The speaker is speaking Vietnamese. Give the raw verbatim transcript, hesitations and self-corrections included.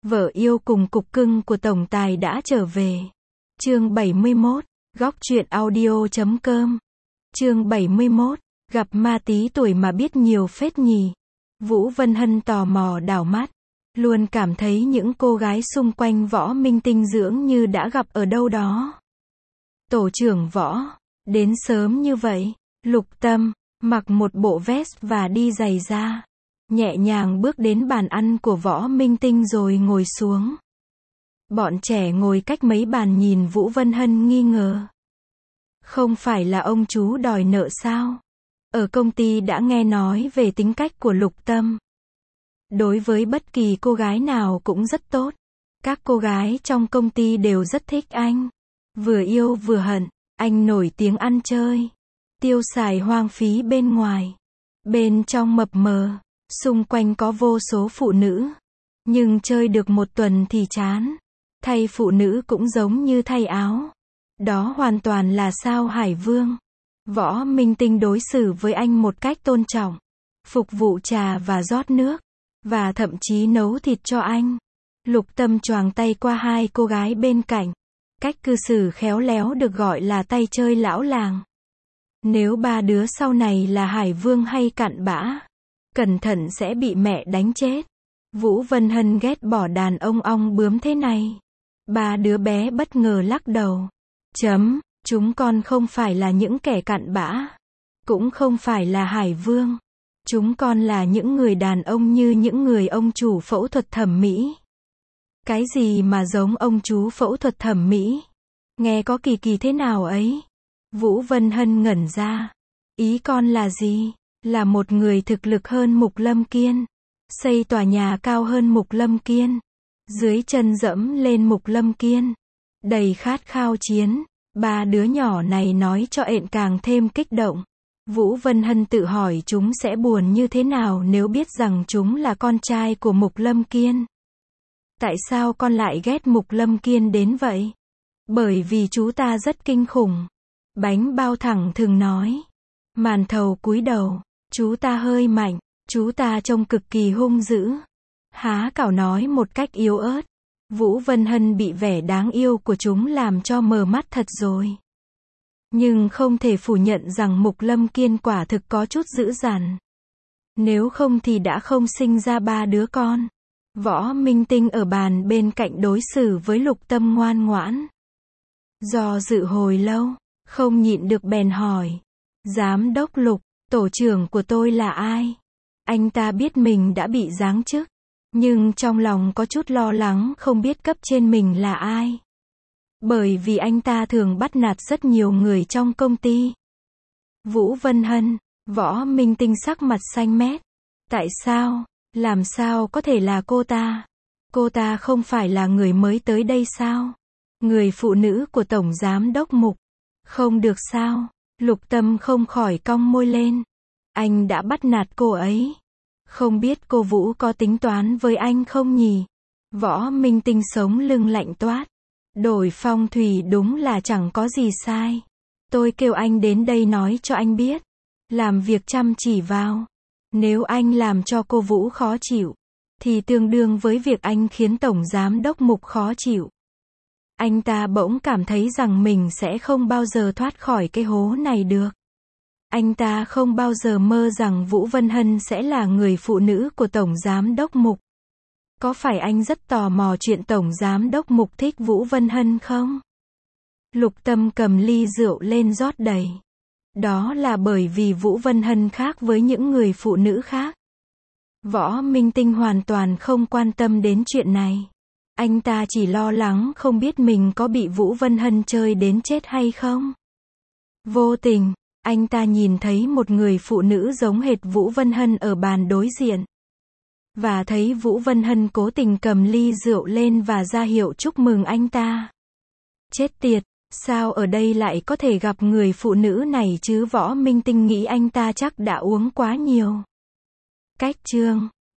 Vợ yêu cùng cục cưng của tổng tài đã trở về. Chương bảy mươi mốt, góc truyện audio chấm com. Chương bảy mươi mốt, gặp ma tí tuổi mà biết nhiều phết nhỉ. Vũ Vân Hân tò mò đảo mắt, luôn cảm thấy những cô gái xung quanh Võ Minh Tinh dưỡng như đã gặp ở đâu đó. Tổ trưởng Võ, đến sớm như vậy. Lục Tâm, mặc một bộ vest và đi giày da, nhẹ nhàng bước đến bàn ăn của Võ Minh Tinh rồi ngồi xuống. Bọn trẻ ngồi cách mấy bàn nhìn Vũ Vân Hân nghi ngờ. Không phải là ông chú đòi nợ sao? Ở công ty đã nghe nói về tính cách của Lục Tâm. Đối với bất kỳ cô gái nào cũng rất tốt. Các cô gái trong công ty đều rất thích anh. Vừa yêu vừa hận, anh nổi tiếng ăn chơi, tiêu xài hoang phí bên ngoài. Bên trong mập mờ, xung quanh có vô số phụ nữ. Nhưng chơi được một tuần thì chán. Thay phụ nữ cũng giống như thay áo. Đó hoàn toàn là sao Hải Vương. Võ Minh Tinh đối xử với anh một cách tôn trọng, phục vụ trà và rót nước, và thậm chí nấu thịt cho anh. Lục Tâm choàng tay qua hai cô gái bên cạnh. Cách cư xử khéo léo được gọi là tay chơi lão làng. Nếu ba đứa sau này là Hải Vương hay cặn bã, cẩn thận sẽ bị mẹ đánh chết. Vũ Vân Hân ghét bỏ đàn ông ong bướm thế này. Ba đứa bé bất ngờ lắc đầu. Chấm, chúng con không phải là những kẻ cặn bã, cũng không phải là Hải Vương. Chúng con là những người đàn ông như những người ông chủ phẫu thuật thẩm mỹ. Cái gì mà giống ông chú phẫu thuật thẩm mỹ? Nghe có kỳ kỳ thế nào ấy? Vũ Vân Hân ngẩn ra. Ý con là gì? Là một người thực lực hơn Mục Lâm Kiên, xây tòa nhà cao hơn Mục Lâm Kiên, dưới chân dẫm lên Mục Lâm Kiên, đầy khát khao chiến. Ba đứa nhỏ này nói cho ện càng thêm kích động. Vũ Vân Hân tự hỏi chúng sẽ buồn như thế nào nếu biết rằng chúng là con trai của Mục Lâm Kiên. Tại sao con lại ghét Mục Lâm Kiên đến vậy? Bởi vì chú ta rất kinh khủng. Bánh bao thẳng thừng nói. Màn thầu cúi đầu. Chú ta hơi mạnh. Chú ta trông cực kỳ hung dữ. Há Cảo nói một cách yếu ớt. Vũ Vân Hân bị vẻ đáng yêu của chúng làm cho mờ mắt thật rồi. Nhưng không thể phủ nhận rằng Mục Lâm Kiên quả thực có chút dữ dằn. Nếu không thì đã không sinh ra ba đứa con. Võ Minh Tinh ở bàn bên cạnh đối xử với Lục Tâm ngoan ngoãn. Do dự hồi lâu, không nhịn được bèn hỏi. Giám đốc Lục, tổ trưởng của tôi là ai? Anh ta biết mình đã bị giáng chức, nhưng trong lòng có chút lo lắng không biết cấp trên mình là ai. Bởi vì anh ta thường bắt nạt rất nhiều người trong công ty. Vũ Vân Hân, Võ Minh Tinh sắc mặt xanh mét. Tại sao? Làm sao có thể là cô ta? Cô ta không phải là người mới tới đây sao? Người phụ nữ của Tổng Giám đốc Mục. Không được sao? Lục Tâm không khỏi cong môi lên. Anh đã bắt nạt cô ấy. Không biết cô Vũ có tính toán với anh không nhỉ? Võ Minh Tinh sống lưng lạnh toát. Đổi phong thủy đúng là chẳng có gì sai. Tôi kêu anh đến đây nói cho anh biết. Làm việc chăm chỉ vào. Nếu anh làm cho cô Vũ khó chịu, thì tương đương với việc anh khiến Tổng Giám đốc Mục khó chịu. Anh ta bỗng cảm thấy rằng mình sẽ không bao giờ thoát khỏi cái hố này được. Anh ta không bao giờ mơ rằng Vũ Vân Hân sẽ là người phụ nữ của Tổng Giám đốc Mục. Có phải anh rất tò mò chuyện Tổng Giám đốc Mục thích Vũ Vân Hân không? Lục Tâm cầm ly rượu lên rót đầy. Đó là bởi vì Vũ Vân Hân khác với những người phụ nữ khác. Võ Minh Tinh hoàn toàn không quan tâm đến chuyện này. Anh ta chỉ lo lắng không biết mình có bị Vũ Vân Hân chơi đến chết hay không. Vô tình, anh ta nhìn thấy một người phụ nữ giống hệt Vũ Vân Hân ở bàn đối diện. Và thấy Vũ Vân Hân cố tình cầm ly rượu lên và ra hiệu chúc mừng anh ta. Chết tiệt, sao ở đây lại có thể gặp người phụ nữ này chứ? Võ Minh Tinh nghĩ anh ta chắc đã uống quá nhiều. Cách chương